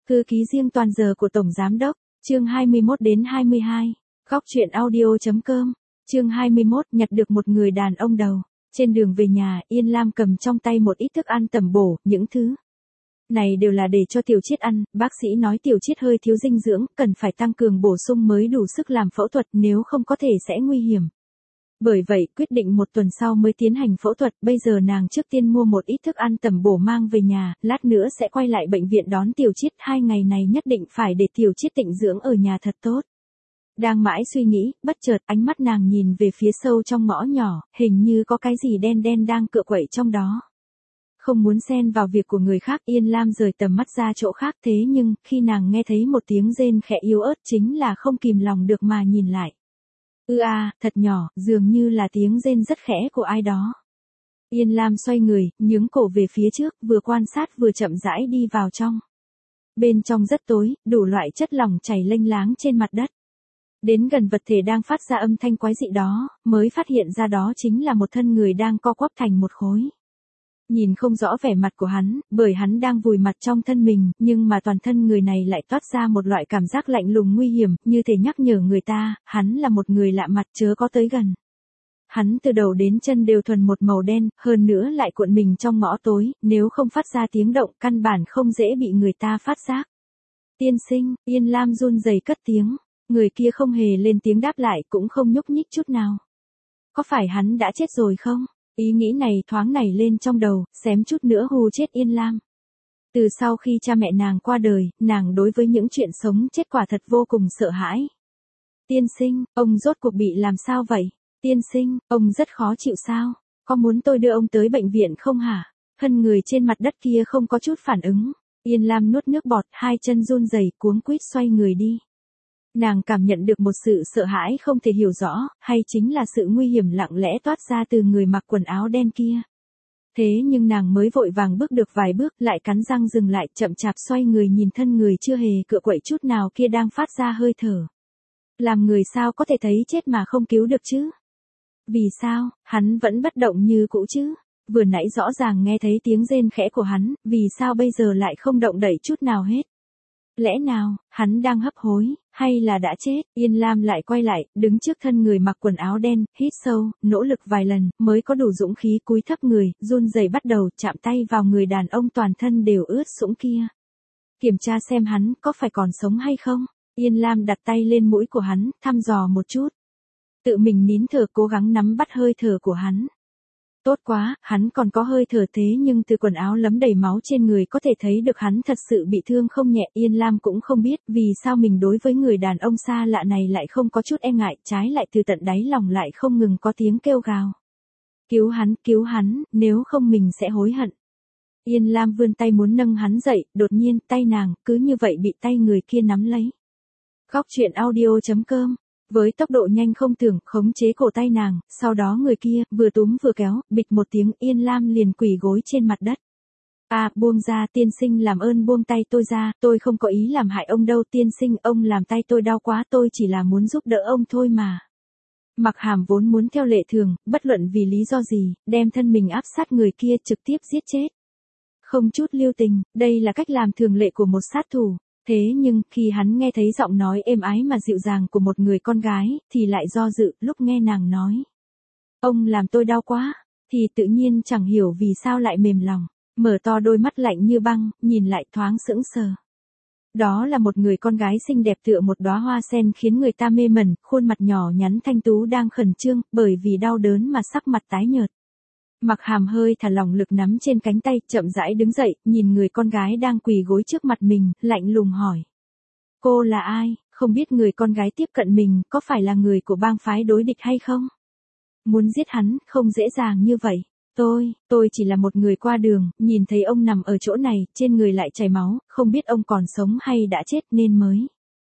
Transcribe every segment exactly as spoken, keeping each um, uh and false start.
Thư ký riêng toàn giờ của Tổng Giám đốc, chương hai mươi mốt đến hai mươi hai, góc chuyện audio.com, chương hai mươi mốt nhặt được một người đàn ông đầu. Trên đường về nhà, Yên Lam cầm trong tay một ít thức ăn tẩm bổ, những thứ này đều là để cho Tiểu Chiết ăn, bác sĩ nói Tiểu Chiết hơi thiếu dinh dưỡng, cần phải tăng cường bổ sung mới đủ sức làm phẫu thuật, nếu không có thể sẽ nguy hiểm. Bởi vậy, quyết định một tuần sau mới tiến hành phẫu thuật, bây giờ nàng trước tiên mua một ít thức ăn tẩm bổ mang về nhà, lát nữa sẽ quay lại bệnh viện đón Tiểu Chiết, hai ngày này nhất định phải để Tiểu Chiết tịnh dưỡng ở nhà thật tốt. Đang mãi suy nghĩ, bất chợt ánh mắt nàng nhìn về phía sâu trong ngõ nhỏ, hình như có cái gì đen đen đang cựa quậy trong đó. Không muốn xen vào việc của người khác, Yên Lam rời tầm mắt ra chỗ khác, thế nhưng, khi nàng nghe thấy một tiếng rên khẽ yếu ớt chính là không kìm lòng được mà nhìn lại. Ư a, à, thật nhỏ, dường như là tiếng rên rất khẽ của ai đó. Yên Lam xoay người, nhướng cổ về phía trước, vừa quan sát vừa chậm rãi đi vào trong. Bên trong rất tối, đủ loại chất lỏng chảy lênh láng trên mặt đất. Đến gần vật thể đang phát ra âm thanh quái dị đó, mới phát hiện ra đó chính là một thân người đang co quắp thành một khối. Nhìn không rõ vẻ mặt của hắn, bởi hắn đang vùi mặt trong thân mình, nhưng mà toàn thân người này lại toát ra một loại cảm giác lạnh lùng nguy hiểm, như thể nhắc nhở người ta, hắn là một người lạ mặt chớ có tới gần. Hắn từ đầu đến chân đều thuần một màu đen, hơn nữa lại cuộn mình trong ngõ tối, nếu không phát ra tiếng động, căn bản không dễ bị người ta phát giác. Tiên sinh, Yên Lam run rẩy cất tiếng, người kia không hề lên tiếng đáp lại, cũng không nhúc nhích chút nào. Có phải hắn đã chết rồi không? Ý nghĩ này thoáng nảy lên trong đầu, xém chút nữa hù chết Yên Lam. Từ sau khi cha mẹ nàng qua đời, nàng đối với những chuyện sống chết quả thật vô cùng sợ hãi. Tiên sinh, ông rốt cuộc bị làm sao vậy? Tiên sinh, ông rất khó chịu sao? Có muốn tôi đưa ông tới bệnh viện không hả? Thân người trên mặt đất kia không có chút phản ứng. Yên Lam nuốt nước bọt, hai chân run rẩy cuống quýt xoay người đi. Nàng cảm nhận được một sự sợ hãi không thể hiểu rõ, hay chính là sự nguy hiểm lặng lẽ toát ra từ người mặc quần áo đen kia. Thế nhưng nàng mới vội vàng bước được vài bước, lại cắn răng dừng lại, chậm chạp xoay người nhìn thân người chưa hề cựa quậy chút nào kia đang phát ra hơi thở. Làm người sao có thể thấy chết mà không cứu được chứ? Vì sao, hắn vẫn bất động như cũ chứ? Vừa nãy rõ ràng nghe thấy tiếng rên khẽ của hắn, vì sao bây giờ lại không động đậy chút nào hết? Lẽ nào, hắn đang hấp hối, hay là đã chết? Yên Lam lại quay lại, đứng trước thân người mặc quần áo đen, hít sâu, nỗ lực vài lần, mới có đủ dũng khí cúi thấp người, run rẩy bắt đầu chạm tay vào người đàn ông toàn thân đều ướt sũng kia. Kiểm tra xem hắn có phải còn sống hay không? Yên Lam đặt tay lên mũi của hắn, thăm dò một chút. Tự mình nín thở cố gắng nắm bắt hơi thở của hắn. Tốt quá, hắn còn có hơi thở, thế nhưng từ quần áo lấm đầy máu trên người có thể thấy được hắn thật sự bị thương không nhẹ. Yên Lam cũng không biết vì sao mình đối với người đàn ông xa lạ này lại không có chút e ngại, trái lại từ tận đáy lòng lại không ngừng có tiếng kêu gào. Cứu hắn, cứu hắn, nếu không mình sẽ hối hận. Yên Lam vươn tay muốn nâng hắn dậy, đột nhiên tay nàng cứ như vậy bị tay người kia nắm lấy. Góc chuyện audio.com. Với tốc độ nhanh không tưởng, khống chế cổ tay nàng, sau đó người kia, vừa túm vừa kéo, bịch một tiếng, Yên Lam liền quỳ gối trên mặt đất. À, buông ra, tiên sinh làm ơn buông tay tôi ra, tôi không có ý làm hại ông đâu, tiên sinh, ông làm tay tôi đau quá, tôi chỉ là muốn giúp đỡ ông thôi mà. Mặc Hàm vốn muốn theo lệ thường, bất luận vì lý do gì, đem thân mình áp sát người kia trực tiếp giết chết. Không chút lưu tình, đây là cách làm thường lệ của một sát thủ. Thế nhưng, khi hắn nghe thấy giọng nói êm ái mà dịu dàng của một người con gái, thì lại do dự, lúc nghe nàng nói. Ông làm tôi đau quá, thì tự nhiên chẳng hiểu vì sao lại mềm lòng, mở to đôi mắt lạnh như băng, nhìn lại thoáng sững sờ. Đó là một người con gái xinh đẹp tựa một đóa hoa sen khiến người ta mê mẩn, khuôn mặt nhỏ nhắn thanh tú đang khẩn trương, bởi vì đau đớn mà sắc mặt tái nhợt. Mặc Hàm hơi thả lỏng lực nắm trên cánh tay, chậm rãi đứng dậy, nhìn người con gái đang quỳ gối trước mặt mình, lạnh lùng hỏi. Cô là ai? Không biết người con gái tiếp cận mình, có phải là người của bang phái đối địch hay không? Muốn giết hắn, không dễ dàng như vậy. Tôi, tôi chỉ là một người qua đường, nhìn thấy ông nằm ở chỗ này, trên người lại chảy máu, không biết ông còn sống hay đã chết nên mới.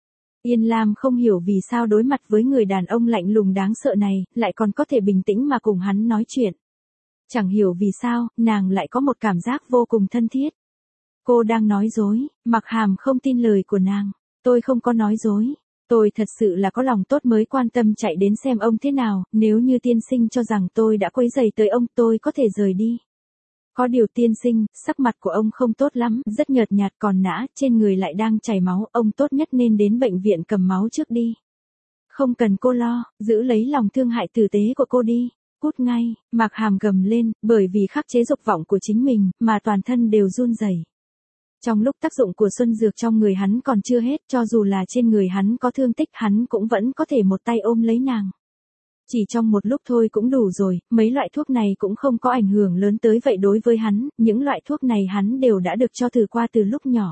Yên Lam không hiểu vì sao đối mặt với người đàn ông lạnh lùng đáng sợ này, lại còn có thể bình tĩnh mà cùng hắn nói chuyện. Chẳng hiểu vì sao, nàng lại có một cảm giác vô cùng thân thiết. Cô đang nói dối, Mặc Hàm không tin lời của nàng. Tôi không có nói dối. Tôi thật sự là có lòng tốt mới quan tâm chạy đến xem ông thế nào, nếu như tiên sinh cho rằng tôi đã quấy rầy tới ông tôi có thể rời đi. Có điều tiên sinh, sắc mặt của ông không tốt lắm, rất nhợt nhạt còn nã, trên người lại đang chảy máu, ông tốt nhất nên đến bệnh viện cầm máu trước đi. Không cần cô lo, giữ lấy lòng thương hại tử tế của cô đi. Cút ngay, Mạc Hàm gầm lên, bởi vì khắc chế dục vọng của chính mình, mà toàn thân đều run rẩy. Trong lúc tác dụng của xuân dược trong người hắn còn chưa hết, cho dù là trên người hắn có thương tích hắn cũng vẫn có thể một tay ôm lấy nàng. Chỉ trong một lúc thôi cũng đủ rồi, mấy loại thuốc này cũng không có ảnh hưởng lớn tới vậy đối với hắn, những loại thuốc này hắn đều đã được cho thử qua từ lúc nhỏ.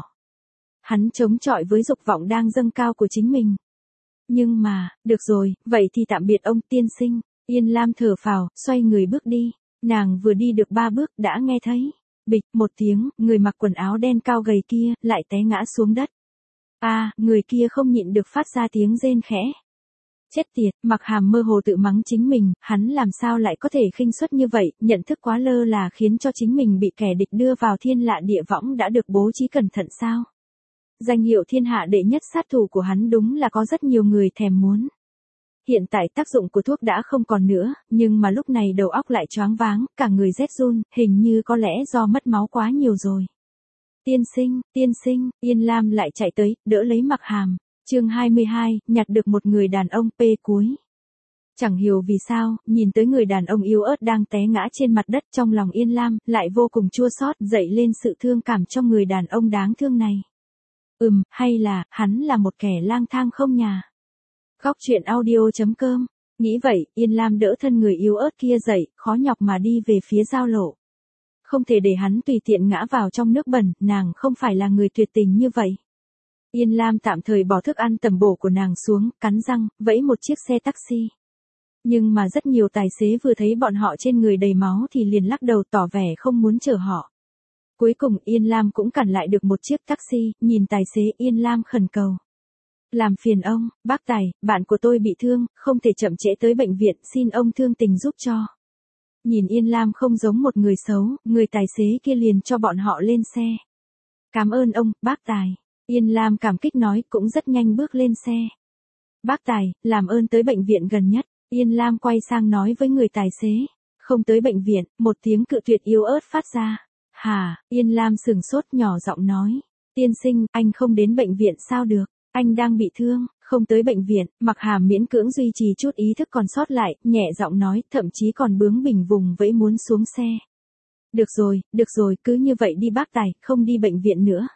Hắn chống chọi với dục vọng đang dâng cao của chính mình. Nhưng mà, được rồi, vậy thì tạm biệt ông tiên sinh. Yên Lam thở phào, xoay người bước đi. Nàng vừa đi được ba bước đã nghe thấy. Bịch, một tiếng, người mặc quần áo đen cao gầy kia, lại té ngã xuống đất. A, à, người kia không nhịn được phát ra tiếng rên khẽ. Chết tiệt, Mạc Hàm mơ hồ tự mắng chính mình, hắn làm sao lại có thể khinh suất như vậy, nhận thức quá lơ là khiến cho chính mình bị kẻ địch đưa vào thiên lạ địa võng đã được bố trí cẩn thận sao? Danh hiệu thiên hạ đệ nhất sát thủ của hắn đúng là có rất nhiều người thèm muốn. Hiện tại tác dụng của thuốc đã không còn nữa, nhưng mà lúc này đầu óc lại choáng váng, cả người rét run, hình như có lẽ do mất máu quá nhiều rồi. Tiên sinh, tiên sinh, Yên Lam lại chạy tới, đỡ lấy Mạc Hàm. Chương hai mươi hai, nhặt được một người đàn ông p cuối. Chẳng hiểu vì sao, nhìn tới người đàn ông yếu ớt đang té ngã trên mặt đất trong lòng Yên Lam, lại vô cùng chua xót, dậy lên sự thương cảm trong người đàn ông đáng thương này. Ừm, hay là, hắn là một kẻ lang thang không nhà. Góc truyện audio chấm com. Nghĩ vậy, Yên Lam đỡ thân người yếu ớt kia dậy, khó nhọc mà đi về phía giao lộ. Không thể để hắn tùy tiện ngã vào trong nước bẩn, nàng không phải là người tuyệt tình như vậy. Yên Lam tạm thời bỏ thức ăn tầm bổ của nàng xuống, cắn răng, vẫy một chiếc xe taxi. Nhưng mà rất nhiều tài xế vừa thấy bọn họ trên người đầy máu thì liền lắc đầu tỏ vẻ không muốn chở họ. Cuối cùng Yên Lam cũng cản lại được một chiếc taxi, nhìn tài xế Yên Lam khẩn cầu. Làm phiền ông, bác Tài, bạn của tôi bị thương, không thể chậm trễ tới bệnh viện, xin ông thương tình giúp cho. Nhìn Yên Lam không giống một người xấu, người tài xế kia liền cho bọn họ lên xe. Cảm ơn ông, bác Tài. Yên Lam cảm kích nói cũng rất nhanh bước lên xe. Bác Tài, làm ơn tới bệnh viện gần nhất. Yên Lam quay sang nói với người tài xế. Không tới bệnh viện, một tiếng cự tuyệt yếu ớt phát ra. Hả, Yên Lam sừng sốt nhỏ giọng nói. Tiên sinh, anh không đến bệnh viện sao được, anh đang bị thương, không tới bệnh viện. Mạc Hàm miễn cưỡng duy trì chút ý thức còn sót lại, nhẹ giọng nói, thậm chí còn bướng bỉnh vùng vẫy muốn xuống xe. Được rồi, được rồi, cứ như vậy đi bác Tài, không đi bệnh viện nữa.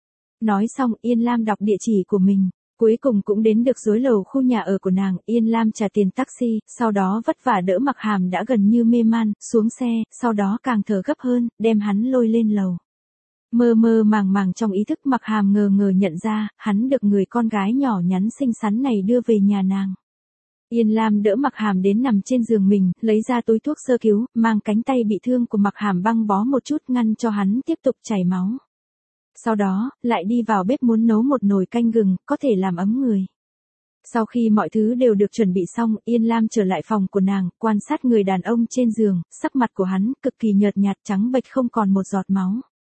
Nói xong Yên Lam đọc địa chỉ của mình, cuối cùng cũng đến được dưới lầu khu nhà ở của nàng. Yên Lam trả tiền taxi, sau đó vất vả đỡ Mạc Hàm đã gần như mê man, xuống xe, sau đó càng thở gấp hơn, đem hắn lôi lên lầu. Mơ mơ màng màng trong ý thức Mạc Hàm ngờ ngờ nhận ra, hắn được người con gái nhỏ nhắn xinh xắn này đưa về nhà nàng. Yên Lam đỡ Mạc Hàm đến nằm trên giường mình, lấy ra túi thuốc sơ cứu, mang cánh tay bị thương của Mạc Hàm băng bó một chút ngăn cho hắn tiếp tục chảy máu. Sau đó, lại đi vào bếp muốn nấu một nồi canh gừng, có thể làm ấm người. Sau khi mọi thứ đều được chuẩn bị xong, Yên Lam trở lại phòng của nàng, quan sát người đàn ông trên giường, sắc mặt của hắn cực kỳ nhợt nhạt trắng bệch không còn một giọt máu.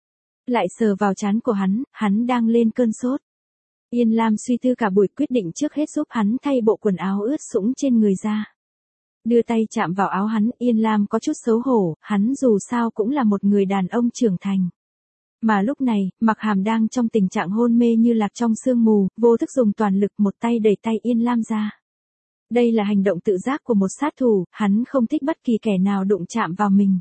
Lại sờ vào trán của hắn, hắn đang lên cơn sốt. Yên Lam suy tư cả buổi quyết định trước hết giúp hắn thay bộ quần áo ướt sũng trên người ra. Đưa tay chạm vào áo hắn, Yên Lam có chút xấu hổ, hắn dù sao cũng là một người đàn ông trưởng thành. Mà lúc này, Mạc Hàm đang trong tình trạng hôn mê như lạc trong sương mù, vô thức dùng toàn lực một tay đẩy tay Yên Lam ra. Đây là hành động tự giác của một sát thủ, hắn không thích bất kỳ kẻ nào đụng chạm vào mình.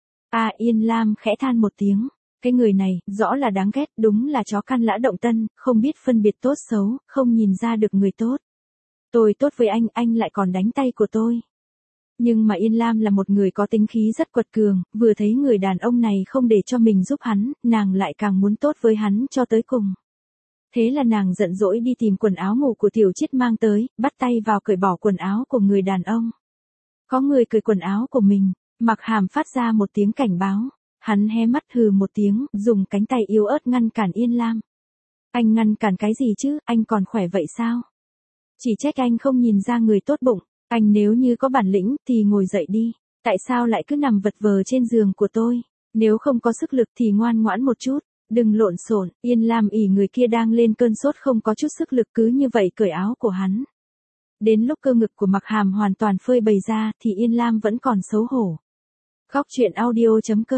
À Yên Lam khẽ than một tiếng. Cái người này, rõ là đáng ghét, đúng là chó căn lã động tân, không biết phân biệt tốt xấu, không nhìn ra được người tốt. Tôi tốt với anh, anh lại còn đánh tay của tôi. Nhưng mà Yên Lam là một người có tính khí rất quật cường, vừa thấy người đàn ông này không để cho mình giúp hắn, nàng lại càng muốn tốt với hắn cho tới cùng. Thế là nàng giận dỗi đi tìm quần áo ngủ của Tiểu Chiết mang tới, bắt tay vào cởi bỏ quần áo của người đàn ông. Có người cởi quần áo của mình, Mạc Hàm phát ra một tiếng cảnh báo. Hắn hé mắt hừ một tiếng, dùng cánh tay yếu ớt ngăn cản Yên Lam. Anh ngăn cản cái gì chứ, anh còn khỏe vậy sao? Chỉ trách anh không nhìn ra người tốt bụng, anh nếu như có bản lĩnh thì ngồi dậy đi, tại sao lại cứ nằm vật vờ trên giường của tôi? Nếu không có sức lực thì ngoan ngoãn một chút, đừng lộn xộn. Yên Lam ỉ người kia đang lên cơn sốt không có chút sức lực cứ như vậy cởi áo của hắn. Đến lúc cơ ngực của Mạc Hàm hoàn toàn phơi bày ra thì Yên Lam vẫn còn xấu hổ. Góc truyện audio chấm com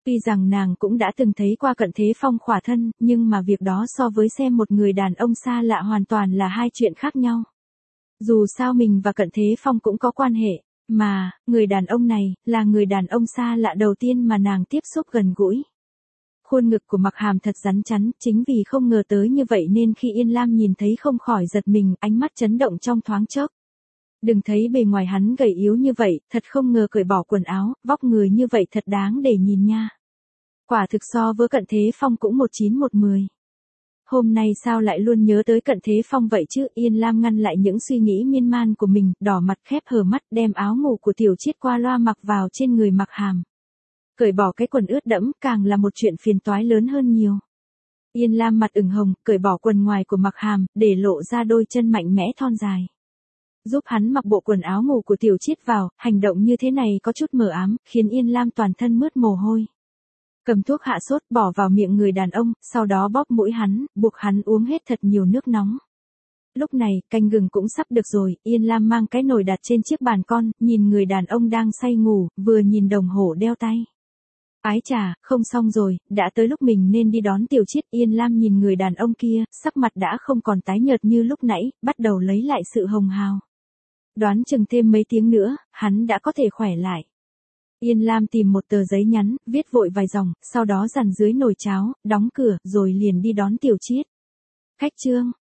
Tuy rằng nàng cũng đã từng thấy qua Cận Thế Phong khỏa thân, nhưng mà việc đó so với xem một người đàn ông xa lạ hoàn toàn là hai chuyện khác nhau. Dù sao mình và Cận Thế Phong cũng có quan hệ, mà, người đàn ông này, là người đàn ông xa lạ đầu tiên mà nàng tiếp xúc gần gũi. Khuôn ngực của Mặc Hàm thật rắn chắn, chính vì không ngờ tới như vậy nên khi Yên Lam nhìn thấy không khỏi giật mình, ánh mắt chấn động trong thoáng chốc. Đừng thấy bề ngoài hắn gầy yếu như vậy, thật không ngờ cởi bỏ quần áo, vóc người như vậy thật đáng để nhìn nha. Quả thực so với Cận Thế Phong cũng một chín một mười. Hôm nay sao lại luôn nhớ tới Cận Thế Phong vậy chứ? Yên Lam ngăn lại những suy nghĩ miên man của mình, đỏ mặt khép hờ mắt đem áo ngủ của Tiểu Chiết qua loa mặc vào trên người Mặc Hàm. Cởi bỏ cái quần ướt đẫm càng là một chuyện phiền toái lớn hơn nhiều. Yên Lam mặt ửng hồng, cởi bỏ quần ngoài của Mặc Hàm, để lộ ra đôi chân mạnh mẽ thon dài. Giúp hắn mặc bộ quần áo ngủ của Tiểu Chiết vào, hành động như thế này có chút mờ ám, khiến Yên Lam toàn thân mướt mồ hôi. Cầm thuốc hạ sốt bỏ vào miệng người đàn ông, sau đó bóp mũi hắn, buộc hắn uống hết thật nhiều nước nóng. Lúc này, canh gừng cũng sắp được rồi, Yên Lam mang cái nồi đặt trên chiếc bàn con, nhìn người đàn ông đang say ngủ, vừa nhìn đồng hồ đeo tay. Ái chà, không xong rồi, đã tới lúc mình nên đi đón Tiểu Chiết. Yên Lam nhìn người đàn ông kia, sắc mặt đã không còn tái nhợt như lúc nãy, bắt đầu lấy lại sự hồng hào. Đoán chừng thêm mấy tiếng nữa, hắn đã có thể khỏe lại. Yên Lam tìm một tờ giấy nhắn, viết vội vài dòng, sau đó dằn dưới nồi cháo, đóng cửa, rồi liền đi đón Tiểu Chiết. Khách trương,